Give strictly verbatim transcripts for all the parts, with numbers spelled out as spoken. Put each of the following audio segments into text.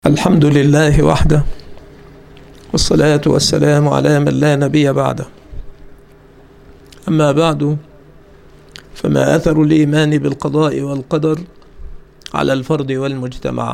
الحمد لله وحده، والصلاة والسلام على من لا نبي بعده. أما بعد، فما أثر الإيمان بالقضاء والقدر على الفرد والمجتمع؟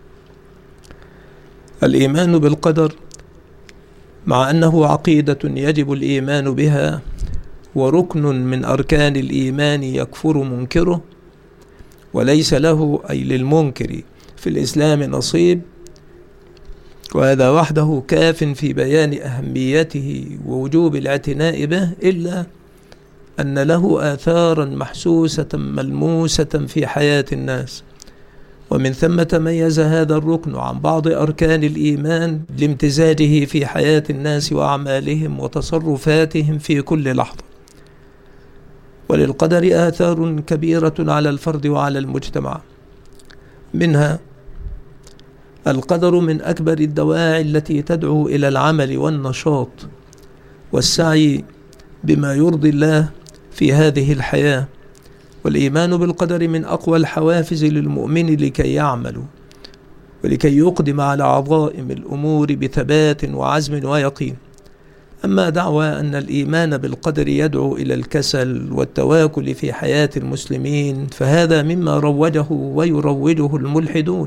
الإيمان بالقدر مع أنه عقيدة يجب الإيمان بها وركن من أركان الإيمان يكفر منكره، وليس له أي للمنكر في الإسلام نصيب، وهذا وحده كاف في بيان أهميته ووجوب الاعتناء به، إلا أن له آثارا محسوسة ملموسة في حياة الناس. ومن ثم تميز هذا الركن عن بعض أركان الإيمان لامتزاجه في حياة الناس وأعمالهم وتصرفاتهم في كل لحظة. وللقدر آثار كبيرة على الفرد وعلى المجتمع، منها القدر من أكبر الدواعي التي تدعو إلى العمل والنشاط والسعي بما يرضي الله في هذه الحياة. والإيمان بالقدر من أقوى الحوافز للمؤمن لكي يعمل ولكي يقدم على عظائم الأمور بثبات وعزم ويقين. أما دعوى أن الإيمان بالقدر يدعو إلى الكسل والتواكل في حياة المسلمين، فهذا مما روجه ويروجه الملحدون،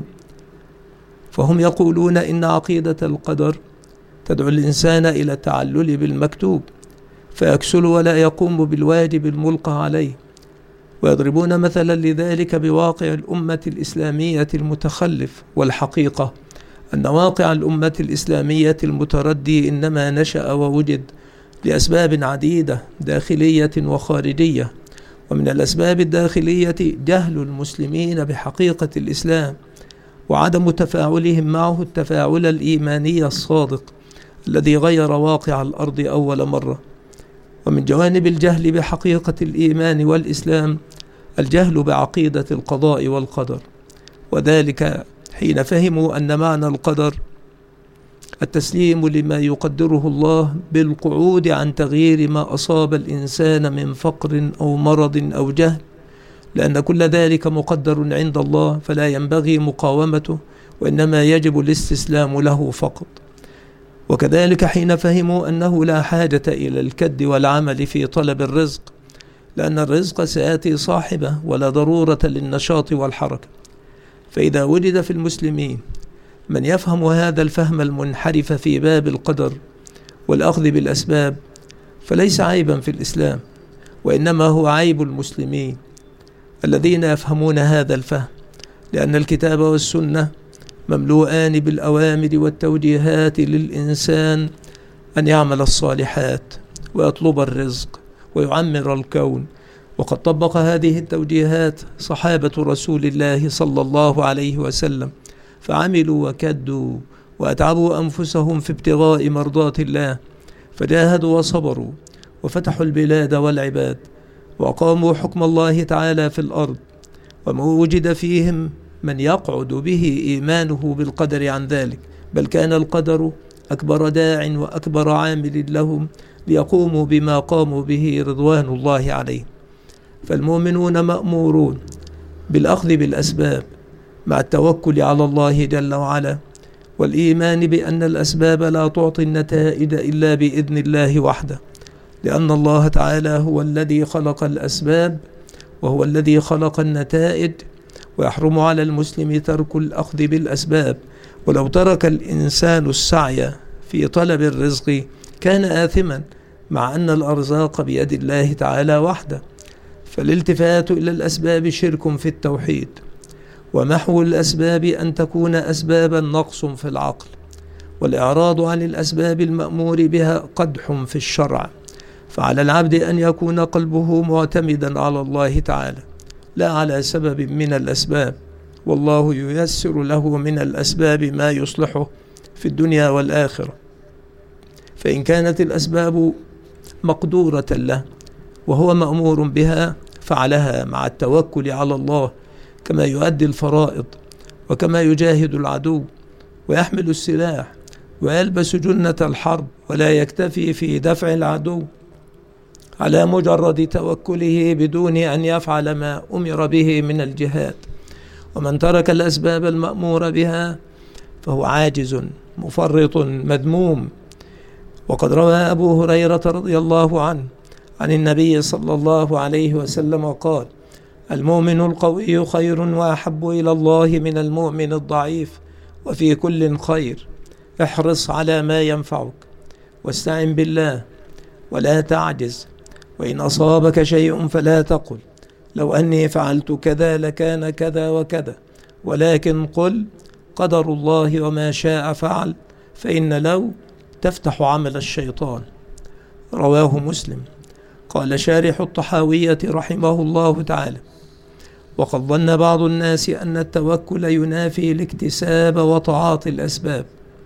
فهم يقولون إن عقيدة القدر تدعو الإنسان إلى التعلل بالمكتوب فيكسل ولا يقوم بالواجب الملقى عليه، ويضربون مثلا لذلك بواقع الأمة الإسلامية المتخلف. والحقيقة أن واقع الأمة الإسلامية المتردي إنما نشأ ووجد لأسباب عديدة داخلية وخارجية. ومن الأسباب الداخلية جهل المسلمين بحقيقة الإسلام وعدم تفاعلهم معه التفاعل الإيماني الصادق الذي غير واقع الأرض أول مرة. ومن جوانب الجهل بحقيقة الإيمان والإسلام الجهل بعقيدة القضاء والقدر، وذلك حين فهموا أن معنى القدر التسليم لما يقدره الله بالقعود عن تغيير ما أصاب الإنسان من فقر أو مرض أو جهل، لأن كل ذلك مقدر عند الله فلا ينبغي مقاومته، وإنما يجب الاستسلام له فقط. وكذلك حين فهموا أنه لا حاجة إلى الكد والعمل في طلب الرزق، لأن الرزق سيأتي صاحبه ولا ضرورة للنشاط والحركة. فإذا وجد في المسلمين من يفهم هذا الفهم المنحرف في باب القدر والأخذ بالأسباب، فليس عيبا في الإسلام، وإنما هو عيب المسلمين الذين يفهمون هذا الفهم، لأن الكتاب والسنة مملوءان بالأوامر والتوجيهات للإنسان أن يعمل الصالحات ويطلب الرزق ويعمر الكون. وقد طبق هذه التوجيهات صحابة رسول الله صلى الله عليه وسلم، فعملوا وكدوا وأتعبوا أنفسهم في ابتغاء مرضات الله، فجاهدوا وصبروا وفتحوا البلاد والعباد وأقاموا حكم الله تعالى في الأرض. وما وجد فيهم من يقعد به إيمانه بالقدر عن ذلك، بل كان القدر أكبر داع وأكبر عامل لهم ليقوموا بما قاموا به رضوان الله عليه. فالمؤمنون مأمورون بالأخذ بالأسباب مع التوكل على الله جل وعلا، والإيمان بأن الأسباب لا تعطي النتائج إلا بإذن الله وحده، لأن الله تعالى هو الذي خلق الأسباب وهو الذي خلق النتائج. ويحرم على المسلم ترك الأخذ بالأسباب، ولو ترك الإنسان السعي في طلب الرزق كان آثما، مع أن الأرزاق بيد الله تعالى وحده. فالالتفات إلى الأسباب شرك في التوحيد، ومحو الأسباب أن تكون أسبابا نقص في العقل، والإعراض عن الأسباب المأمور بها قدح في الشرع. فعلى العبد أن يكون قلبه معتمدا على الله تعالى لا على سبب من الأسباب، والله ييسر له من الأسباب ما يصلحه في الدنيا والآخرة. فإن كانت الأسباب مقدورة له وهو مأمور بها فعلها مع التوكل على الله، كما يؤدي الفرائض وكما يجاهد العدو ويحمل السلاح ويلبس جنة الحرب، ولا يكتفي في دفع العدو على مجرد توكله بدون أن يفعل ما أمر به من الجهاد. ومن ترك الأسباب المأمور بها فهو عاجز مفرط مذموم. وقد روى أبو هريرة رضي الله عنه عن النبي صلى الله عليه وسلم قال: المؤمن القوي خير وأحب إلى الله من المؤمن الضعيف، وفي كل خير. احرص على ما ينفعك واستعن بالله ولا تعجز، وإن أصابك شيء فلا تقل لو أني فعلت كذا لكان كذا وكذا، ولكن قل قدر الله وما شاء فعل، فإن لو تفتح عمل الشيطان. رواه مسلم. قال شارح الطحاوية رحمه الله تعالى: وقد ظن بعض الناس أن التوكل ينافي الاكتساب وتعاطي الأسباب،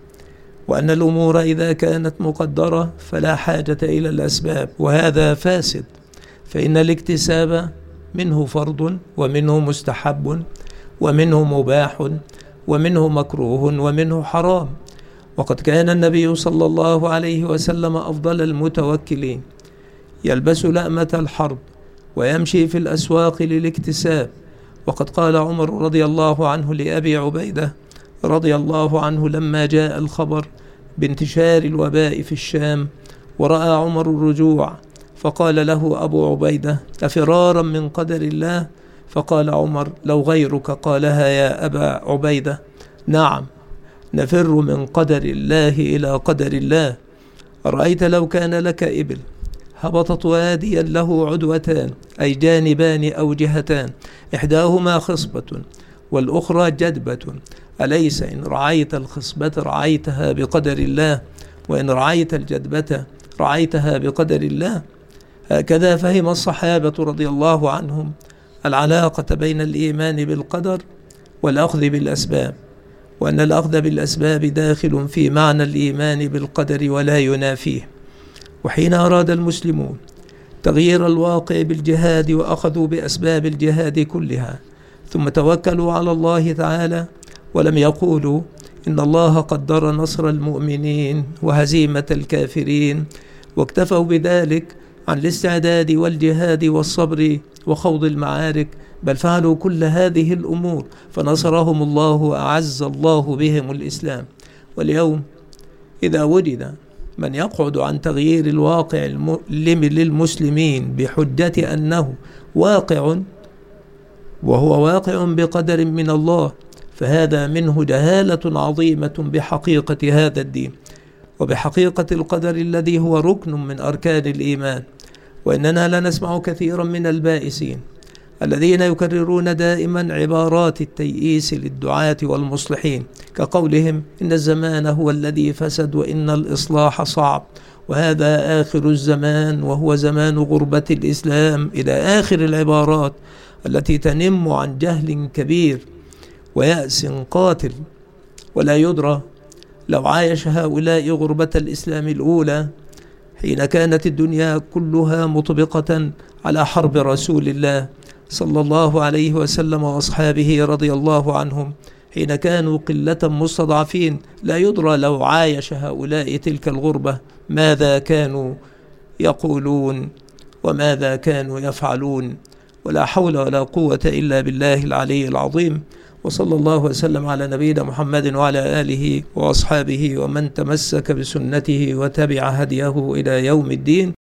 وأن الأمور إذا كانت مقدرة فلا حاجة إلى الأسباب، وهذا فاسد، فإن الاكتساب منه فرض ومنه مستحب ومنه مباح ومنه مكروه ومنه حرام. وقد كان النبي صلى الله عليه وسلم أفضل المتوكلين، يلبس لأمة الحرب ويمشي في الأسواق للاكتساب. وقد قال عمر رضي الله عنه لأبي عبيدة رضي الله عنه لما جاء الخبر بانتشار الوباء في الشام ورأى عمر الرجوع، فقال له أبو عبيدة: أفرارا من قدر الله؟ فقال عمر: لو غيرك قالها يا أبا عبيدة نعم، نفر من قدر الله إلى قدر الله. أرأيت لو كان لك إبل هبطت واديا له عدوتان، أي جانبان أو جهتان، إحداهما خصبة والأخرى جدبة، أليس إن رعيت الخصبة رعيتها بقدر الله، وإن رعيت الجدبة رعيتها بقدر الله؟ هكذا فهم الصحابة رضي الله عنهم العلاقة بين الإيمان بالقدر والأخذ بالأسباب، وأن الأخذ بالأسباب داخل في معنى الإيمان بالقدر ولا ينافيه. وحين أراد المسلمون تغيير الواقع بالجهاد وأخذوا بأسباب الجهاد كلها، ثم توكلوا على الله تعالى ولم يقولوا إن الله قدر نصر المؤمنين وهزيمة الكافرين، واكتفوا بذلك عن الاستعداد والجهاد والصبر وخوض المعارك، بل فعلوا كل هذه الأمور فنصرهم الله وأعز الله بهم الإسلام. واليوم إذا وجد من يقعد عن تغيير الواقع المؤلم للمسلمين بحجة أنه واقع وهو واقع بقدر من الله، فهذا منه جهالة عظيمة بحقيقة هذا الدين وبحقيقة القدر الذي هو ركن من أركان الإيمان. وإننا لا نسمع كثيرا من البائسين الذين يكررون دائما عبارات التيئيس للدعاة والمصلحين، كقولهم إن الزمان هو الذي فسد وإن الإصلاح صعب، وهذا آخر الزمان وهو زمان غربة الإسلام، إلى آخر العبارات التي تنم عن جهل كبير ويأس قاتل. ولا يدرى لو عايش هؤلاء غربة الإسلام الأولى حين كانت الدنيا كلها مطبقة على حرب رسول الله صلى الله عليه وسلم وأصحابه رضي الله عنهم، حين كانوا قلة مستضعفين، لا يدرى لو عايش هؤلاء تلك الغربة ماذا كانوا يقولون وماذا كانوا يفعلون. ولا حول ولا قوة إلا بالله العلي العظيم. وصلى الله وسلم على نبينا محمد وعلى آله وأصحابه ومن تمسك بسنته وتبع هديه إلى يوم الدين.